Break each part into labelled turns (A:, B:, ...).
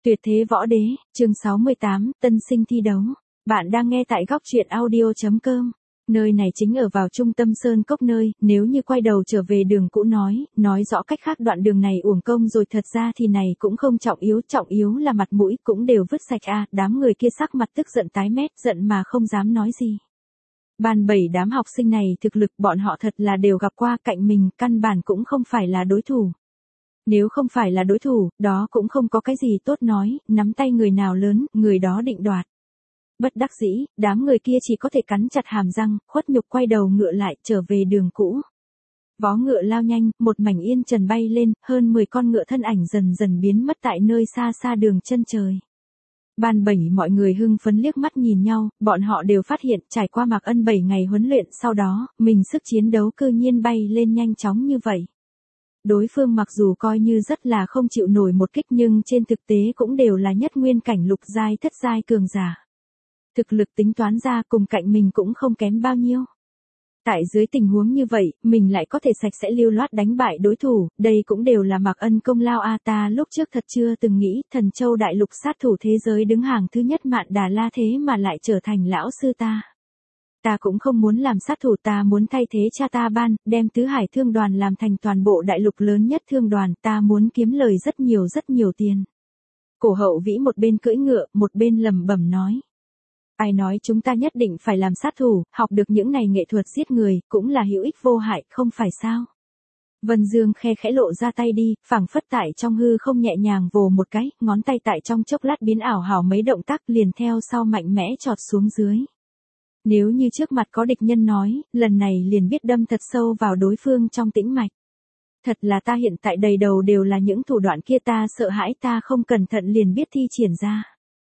A: Tuyệt thế võ đế, chương 68, tân sinh thi đấu. Bạn đang nghe tại góc truyện audio.com. Nơi này chính ở vào trung tâm Sơn Cốc nơi, nếu như quay đầu trở về đường cũ nói rõ cách khác đoạn đường này uổng công rồi, thật ra thì này cũng không trọng yếu là mặt mũi cũng đều vứt sạch à. Đám người kia sắc mặt tức giận tái mét, giận mà không dám nói gì. Ban 7 đám học sinh này thực lực bọn họ thật là đều gặp qua, cạnh mình căn bản cũng không phải là đối thủ. Nếu không phải là đối thủ, đó cũng không có cái gì tốt nói, nắm tay người nào lớn, người đó định đoạt. Bất đắc dĩ, đám người kia chỉ có thể cắn chặt hàm răng, khuất nhục quay đầu ngựa lại, trở về đường cũ. Vó ngựa lao nhanh, một mảnh yên trần bay lên, hơn 10 con ngựa thân ảnh dần dần biến mất tại nơi xa xa đường chân trời. Ban 7 mọi người hưng phấn liếc mắt nhìn nhau, bọn họ đều phát hiện trải qua Mạc Ân 7 ngày huấn luyện sau đó, mình sức chiến đấu cư nhiên bay lên nhanh chóng như vậy. Đối phương mặc dù coi như rất là không chịu nổi một kích nhưng trên thực tế cũng đều là nhất nguyên cảnh lục giai thất giai cường giả. Thực lực tính toán ra cùng cạnh mình cũng không kém bao nhiêu. Tại dưới tình huống như vậy, mình lại có thể sạch sẽ lưu loát đánh bại đối thủ, đây cũng đều là Mạc Ân công lao a. Ta lúc trước thật chưa từng nghĩ Thần Châu đại lục sát thủ thế giới đứng hàng thứ nhất Mạn Đà La thế mà lại trở thành lão sư ta. Ta cũng không muốn làm sát thủ, ta muốn thay thế cha ta ban, đem Tứ Hải Thương đoàn làm thành toàn bộ đại lục lớn nhất thương đoàn, ta muốn kiếm lời rất nhiều tiền. Cổ Hậu Vĩ một bên cưỡi ngựa, một bên lẩm bẩm nói. Ai nói chúng ta nhất định phải làm sát thủ, học được những này nghệ thuật giết người, cũng là hữu ích vô hại, không phải sao? Vân Dương khe khẽ lộ ra tay đi, phảng phất tại trong hư không nhẹ nhàng vồ một cái, ngón tay tại trong chốc lát biến ảo hảo mấy động tác liền theo sau mạnh mẽ chọt xuống dưới. Nếu như trước mặt có địch nhân nói, lần này liền biết đâm thật sâu vào đối phương trong tĩnh mạch. Thật là ta hiện tại đầy đầu đều là những thủ đoạn kia, ta sợ hãi ta không cẩn thận liền biết thi triển ra.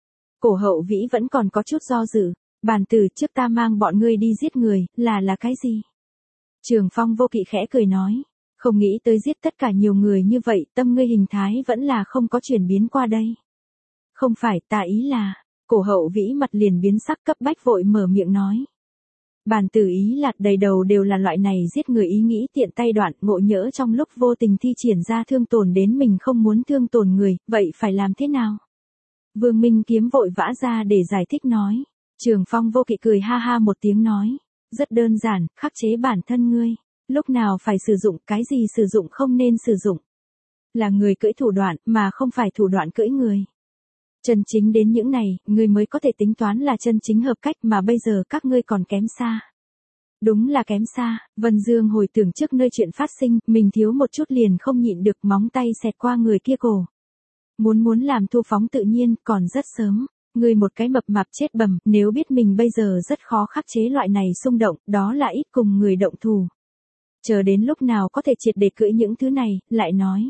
A: Cổ Hậu Vĩ vẫn còn có chút do dự, bàn tử trước ta mang bọn ngươi đi giết người, là cái gì? Trường Phong Vô Kỵ khẽ cười nói, không nghĩ tới giết tất cả nhiều người như vậy, tâm ngươi hình thái vẫn là không có chuyển biến qua đây. Không phải, ta ý là... Cổ Hậu Vĩ mặt liền biến sắc, cấp bách vội mở miệng nói. Bàn tử ý là đầy đầu đều là loại này giết người ý nghĩ tiện tay đoạn, ngộ nhỡ trong lúc vô tình thi triển ra thương tổn đến mình không muốn thương tổn người, vậy phải làm thế nào? Vương Minh Kiếm vội vã ra để giải thích nói. Trường Phong Vô Kỵ cười ha ha một tiếng nói. Rất đơn giản, khắc chế bản thân ngươi. Lúc nào phải sử dụng, cái gì sử dụng không nên sử dụng. Là người cưỡi thủ đoạn, mà không phải thủ đoạn cưỡi người. Chân chính đến những này, ngươi mới có thể tính toán là chân chính hợp cách, mà bây giờ các ngươi còn kém xa. Đúng là kém xa. Vân Dương hồi tưởng trước nơi chuyện phát sinh, mình thiếu một chút liền không nhịn được, móng tay xẹt qua người kia cổ. Muốn làm thu phóng tự nhiên, còn rất sớm. Ngươi một cái mập mạp chết bầm, nếu biết mình bây giờ rất khó khắc chế loại này xung động, đó là ít cùng người động thủ. Chờ đến lúc nào có thể triệt để cưỡi những thứ này, lại nói.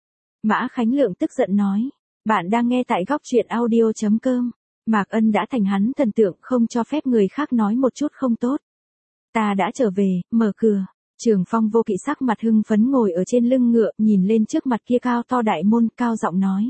A: Mã Khánh Lượng tức giận nói. Bạn đang nghe tại góc truyện audio.com. Mạc Ân đã thành hắn thần tượng, không cho phép người khác nói một chút không tốt. Ta đã trở về, mở cửa. Trường Phong Vô Kỵ sắc mặt hưng phấn ngồi ở trên lưng ngựa, nhìn lên trước mặt kia cao to đại môn, cao giọng nói.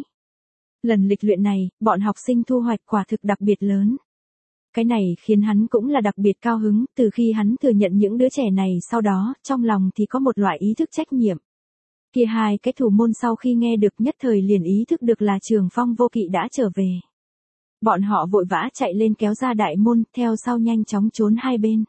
A: Lần lịch luyện này, bọn học sinh thu hoạch quả thực đặc biệt lớn. Cái này khiến hắn cũng là đặc biệt cao hứng, từ khi hắn thừa nhận những đứa trẻ này sau đó, trong lòng thì có một loại ý thức trách nhiệm. Kia hai cái thủ môn sau khi nghe được nhất thời liền ý thức được là Trường Phong Vô Kỵ đã trở về. Bọn họ vội vã chạy lên kéo ra đại môn, theo sau nhanh chóng trốn hai bên.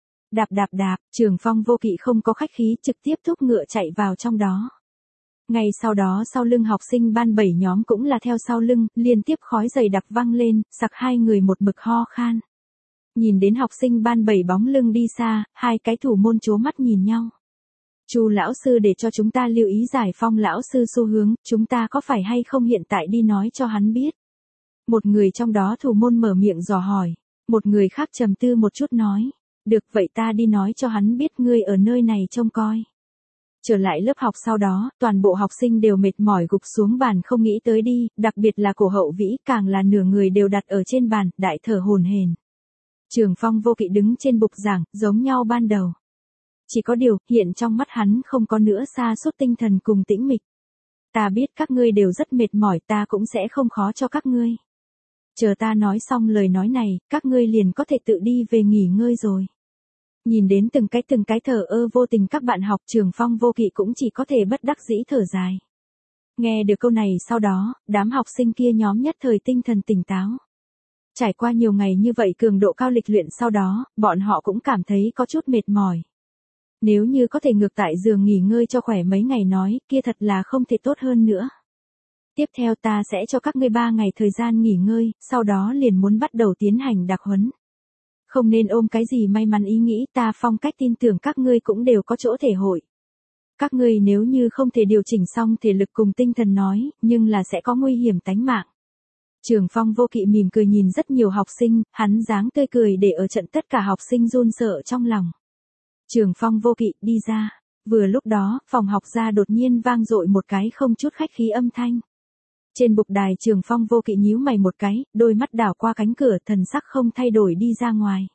A: Đạp, Trường Phong Vô Kỵ không có khách khí, trực tiếp thúc ngựa chạy vào trong đó. Ngay sau đó sau lưng học sinh ban 7 nhóm cũng là theo sau lưng, liên tiếp khói dày đặc văng lên, sặc hai người một mực ho khan. Nhìn đến học sinh ban 7 bóng lưng đi xa, hai cái thủ môn chố mắt nhìn nhau. Chu lão sư để cho chúng ta lưu ý Giải Phong lão sư xu hướng, chúng ta có phải hay không hiện tại đi nói cho hắn biết? Một người trong đó thủ môn mở miệng dò hỏi, một người khác trầm tư một chút nói, được vậy ta đi nói cho hắn biết ngươi ở nơi này trông coi. Trở lại lớp học sau đó, toàn bộ học sinh đều mệt mỏi gục xuống bàn không nghĩ tới đi, đặc biệt là Cổ Hậu Vĩ, càng là nửa người đều đặt ở trên bàn, đại thở hổn hển. Trường Phong Vô Kỵ đứng trên bục giảng, giống nhau ban đầu. Chỉ có điều, hiện trong mắt hắn không có nữa sa sút tinh thần cùng tĩnh mịch. Ta biết các ngươi đều rất mệt mỏi, ta cũng sẽ không khó cho các ngươi. Chờ ta nói xong lời nói này, các ngươi liền có thể tự đi về nghỉ ngơi rồi. Nhìn đến từng cái thờ ơ vô tình các bạn học, Trường Phong Vô Kỵ cũng chỉ có thể bất đắc dĩ thở dài. Nghe được câu này sau đó, đám học sinh kia nhóm nhất thời tinh thần tỉnh táo. Trải qua nhiều ngày như vậy cường độ cao lịch luyện sau đó, bọn họ cũng cảm thấy có chút mệt mỏi. Nếu như có thể ngược tại giường nghỉ ngơi cho khỏe mấy ngày nói, kia thật là không thể tốt hơn nữa. Tiếp theo ta sẽ cho các ngươi 3 ngày thời gian nghỉ ngơi, sau đó liền muốn bắt đầu tiến hành đặc huấn. Không nên ôm cái gì may mắn ý nghĩ, ta phong cách tin tưởng các ngươi cũng đều có chỗ thể hội. Các ngươi nếu như không thể điều chỉnh xong thể lực cùng tinh thần nói, nhưng là sẽ có nguy hiểm tánh mạng. Trường Phong Vô Kỵ mỉm cười nhìn rất nhiều học sinh, hắn dáng tươi cười để ở trận tất cả học sinh run sợ trong lòng. Trường Phong Vô Kỵ đi ra. Vừa lúc đó, phòng học ra đột nhiên vang dội một cái không chút khách khí âm thanh. Trên bục đài Trường Phong Vô Kỵ nhíu mày một cái, đôi mắt đảo qua cánh cửa, thần sắc không thay đổi đi ra ngoài.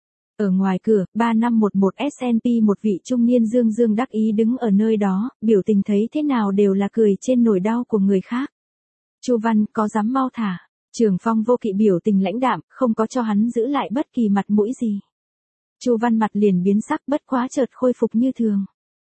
A: Ở ngoài cửa, 3511 SNP một vị trung niên dương dương đắc ý đứng ở nơi đó, biểu tình thấy thế nào đều là cười trên nỗi đau của người khác. Chu Văn, có dám mau thả? Trường Phong Vô Kỵ biểu tình lãnh đạm, không có cho hắn giữ lại bất kỳ mặt mũi gì. Chu Văn mặt liền biến sắc, bất quá chợt khôi phục như thường.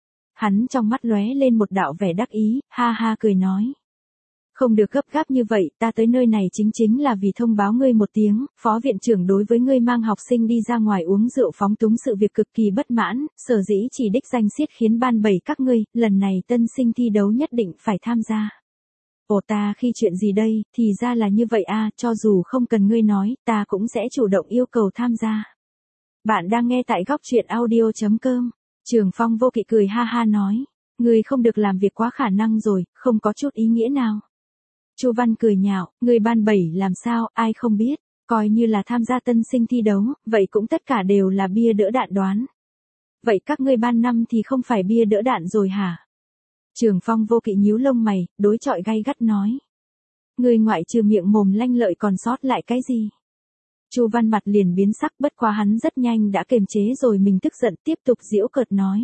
A: Hắn trong mắt lóe lên một đạo vẻ đắc ý, ha ha cười nói. Không được gấp gáp như vậy, ta tới nơi này chính là vì thông báo ngươi một tiếng, phó viện trưởng đối với ngươi mang học sinh đi ra ngoài uống rượu phóng túng sự việc cực kỳ bất mãn, sở dĩ chỉ đích danh siết khiến ban 7 các ngươi, lần này tân sinh thi đấu nhất định phải tham gia. Ồ ta khi chuyện gì đây, thì ra là như vậy à, cho dù không cần ngươi nói, ta cũng sẽ chủ động yêu cầu tham gia. Bạn đang nghe tại góc truyện audio.com. Trường Phong Vô Kỵ cười ha ha nói, ngươi không được làm việc quá khả năng rồi, không có chút ý nghĩa nào. Chu Văn cười nhạo, người ban 7 làm sao, ai không biết, coi như là tham gia tân sinh thi đấu, vậy cũng tất cả đều là bia đỡ đạn đoán. Vậy các ngươi ban 5 thì không phải bia đỡ đạn rồi hả? Trường Phong Vô Kỵ nhíu lông mày, đối chọi gay gắt nói. Người ngoại trừ miệng mồm lanh lợi còn sót lại cái gì? Chu Văn mặt liền biến sắc, bất quá hắn rất nhanh đã kiềm chế rồi mình tức giận, tiếp tục giễu cợt nói.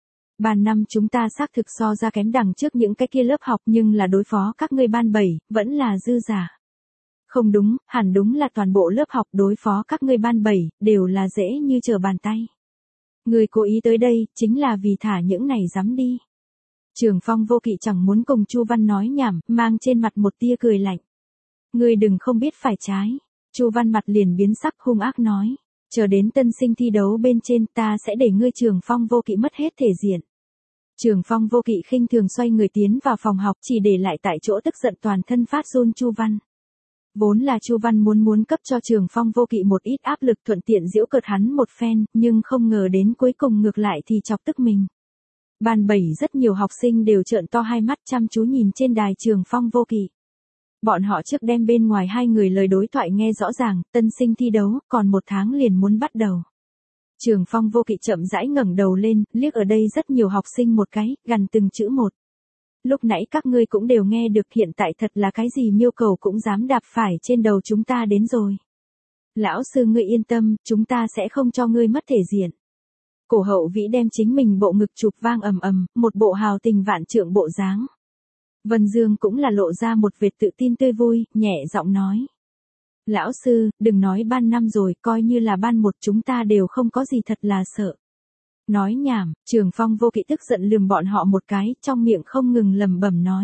A: Ban 5 chúng ta xác thực so ra kém đằng trước những cái kia lớp học, nhưng là đối phó các ngươi ban 7, vẫn là dư giả. Không đúng, hẳn đúng là toàn bộ lớp học đối phó các ngươi ban 7, đều là dễ như trở bàn tay. Người cố ý tới đây, chính là vì thả những này dám đi. Trường Phong Vô Kỵ chẳng muốn cùng Chu Văn nói nhảm, mang trên mặt một tia cười lạnh. Ngươi đừng không biết phải trái. Chu Văn mặt liền biến sắc hung ác nói. Chờ đến tân sinh thi đấu bên trên ta sẽ để ngươi Trường Phong Vô Kỵ mất hết thể diện. Trường Phong Vô Kỵ khinh thường xoay người tiến vào phòng học, chỉ để lại tại chỗ tức giận toàn thân phát run Chu Văn. Vốn là Chu Văn muốn cấp cho Trường Phong Vô Kỵ một ít áp lực thuận tiện giễu cợt hắn một phen, nhưng không ngờ đến cuối cùng ngược lại thì chọc tức mình. Ban 7 rất nhiều học sinh đều trợn to hai mắt chăm chú nhìn trên đài Trường Phong Vô Kỵ. Bọn họ trước đem bên ngoài hai người lời đối thoại nghe rõ ràng, tân sinh thi đấu, còn 1 tháng liền muốn bắt đầu. Trường Phong Vô Kỵ chậm rãi ngẩng đầu lên, liếc ở đây rất nhiều học sinh một cái, gằn từng chữ một. Lúc nãy các ngươi cũng đều nghe được, hiện tại thật là cái gì miêu cầu cũng dám đạp phải trên đầu chúng ta đến rồi. Lão sư ngươi yên tâm, chúng ta sẽ không cho ngươi mất thể diện. Cổ Hậu Vĩ đem chính mình bộ ngực chụp vang ầm ầm, một bộ hào tình vạn trượng bộ dáng. Vân Dương cũng là lộ ra một vệt tự tin tươi vui, nhẹ giọng nói. Lão sư, đừng nói ban 5 rồi, coi như là ban 1 chúng ta đều không có gì thật là sợ. Nói nhảm, Trường Phong Vô Kỵ tức giận lườm bọn họ một cái, trong miệng không ngừng lẩm bẩm nói.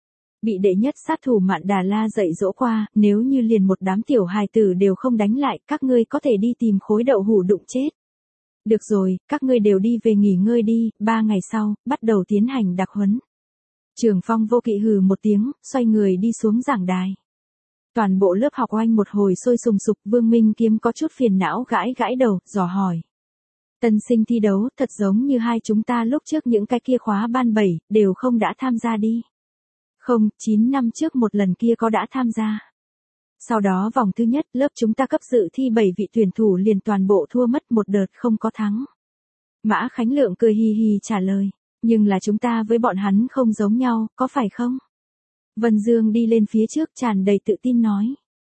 A: Bị đệ nhất sát thủ Mạn Đà La dạy dỗ qua, nếu như liền một đám tiểu hài tử đều không đánh lại, các ngươi có thể đi tìm khối đậu hủ đụng chết. Được rồi, các ngươi đều đi về nghỉ ngơi đi, 3 ngày sau, bắt đầu tiến hành đặc huấn. Trường Phong Vô Kỵ hừ một tiếng, xoay người đi xuống giảng đài. Toàn bộ lớp học oanh một hồi sôi sùng sục, Vương Minh Kiếm có chút phiền não gãi gãi đầu, dò hỏi. Tân sinh thi đấu, thật giống như hai chúng ta lúc trước những cái kia khóa ban 7, đều không đã tham gia đi. Không, 9 năm trước một lần kia có đã tham gia. Sau đó vòng thứ nhất, lớp chúng ta cấp dự thi 7 vị tuyển thủ liền toàn bộ thua mất một đợt không có thắng. Mã Khánh Lượng cười hì hì trả lời. Nhưng là chúng ta với bọn hắn không giống nhau, có phải không? Vân Dương đi lên phía trước tràn đầy tự tin nói.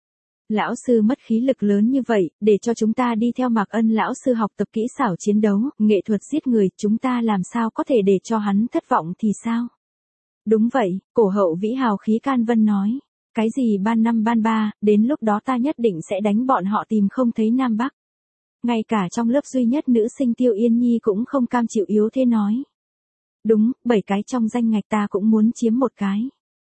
A: Lão sư mất khí lực lớn như vậy, để cho chúng ta đi theo Mạc Ân lão sư học tập kỹ xảo chiến đấu, nghệ thuật giết người, chúng ta làm sao có thể để cho hắn thất vọng thì sao? Đúng vậy, Cổ Hậu Vĩ hào khí can vân nói. Cái gì ban 5 ban 3, đến lúc đó ta nhất định sẽ đánh bọn họ tìm không thấy Nam Bắc. Ngay cả trong lớp duy nhất nữ sinh Tiêu Yên Nhi cũng không cam chịu yếu thế nói. Đúng, 7 cái trong danh ngạch ta cũng muốn chiếm một cái.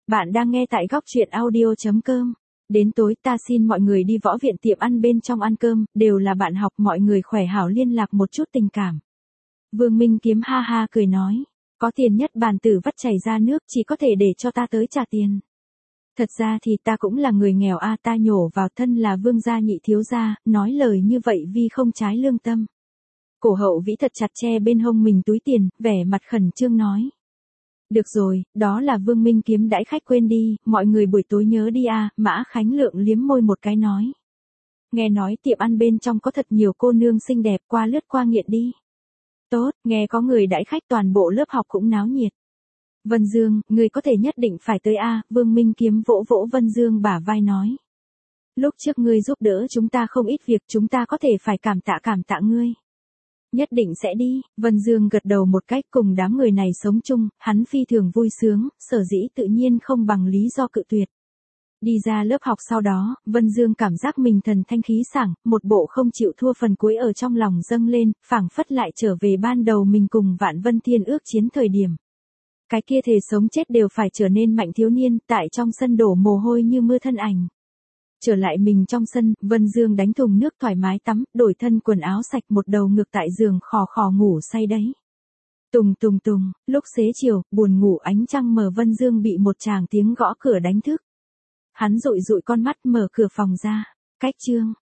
A: Bạn đang nghe tại góc chuyện audio.com. Đến tối ta xin mọi người đi võ viện tiệm ăn bên trong ăn cơm, đều là bạn học, mọi người khỏe hảo liên lạc một chút tình cảm. Vương Minh Kiếm ha ha cười nói, có tiền nhất bàn tử vắt chảy ra nước, chỉ có thể để cho ta tới trả tiền. Thật ra thì ta cũng là người nghèo a, ta nhổ vào thân là vương gia nhị thiếu gia, nói lời như vậy vì không trái lương tâm. Cổ Hậu Vĩ thật chặt che bên hông mình túi tiền, vẻ mặt khẩn trương nói. Được rồi, đó là Vương Minh Kiếm đãi khách, quên đi, mọi người buổi tối nhớ đi a. Mã Khánh Lượng liếm môi một cái nói. Nghe nói tiệm ăn bên trong có thật nhiều cô nương xinh đẹp, qua lướt qua nghiện đi. Tốt, nghe có người đãi khách, toàn bộ lớp học cũng náo nhiệt. Vân Dương, người có thể nhất định phải tới a. Vương Minh Kiếm vỗ vỗ Vân Dương bả vai nói. Lúc trước ngươi giúp đỡ chúng ta không ít việc, chúng ta có thể phải cảm tạ ngươi. Nhất định sẽ đi. Vân Dương gật đầu một cách, cùng đám người này sống chung, hắn phi thường vui sướng, sở dĩ tự nhiên không bằng lý do cự tuyệt. Đi ra lớp học sau đó, Vân Dương cảm giác mình thần thanh khí sảng, một bộ không chịu thua phần cuối ở trong lòng dâng lên, phảng phất lại trở về ban đầu mình cùng Vạn Vân Thiên ước chiến thời điểm. Cái kia thề sống chết đều phải trở nên mạnh thiếu niên, tại trong sân đổ mồ hôi như mưa thân ảnh. Trở lại mình trong sân, Vân Dương đánh thùng nước thoải mái tắm, đổi thân quần áo sạch, một đầu ngược tại giường khò khò ngủ say đấy. Tùng, lúc xế chiều, buồn ngủ ánh trăng mờ, Vân Dương bị một tràng tiếng gõ cửa đánh thức. Hắn dụi con mắt mở cửa phòng ra. Cách chương.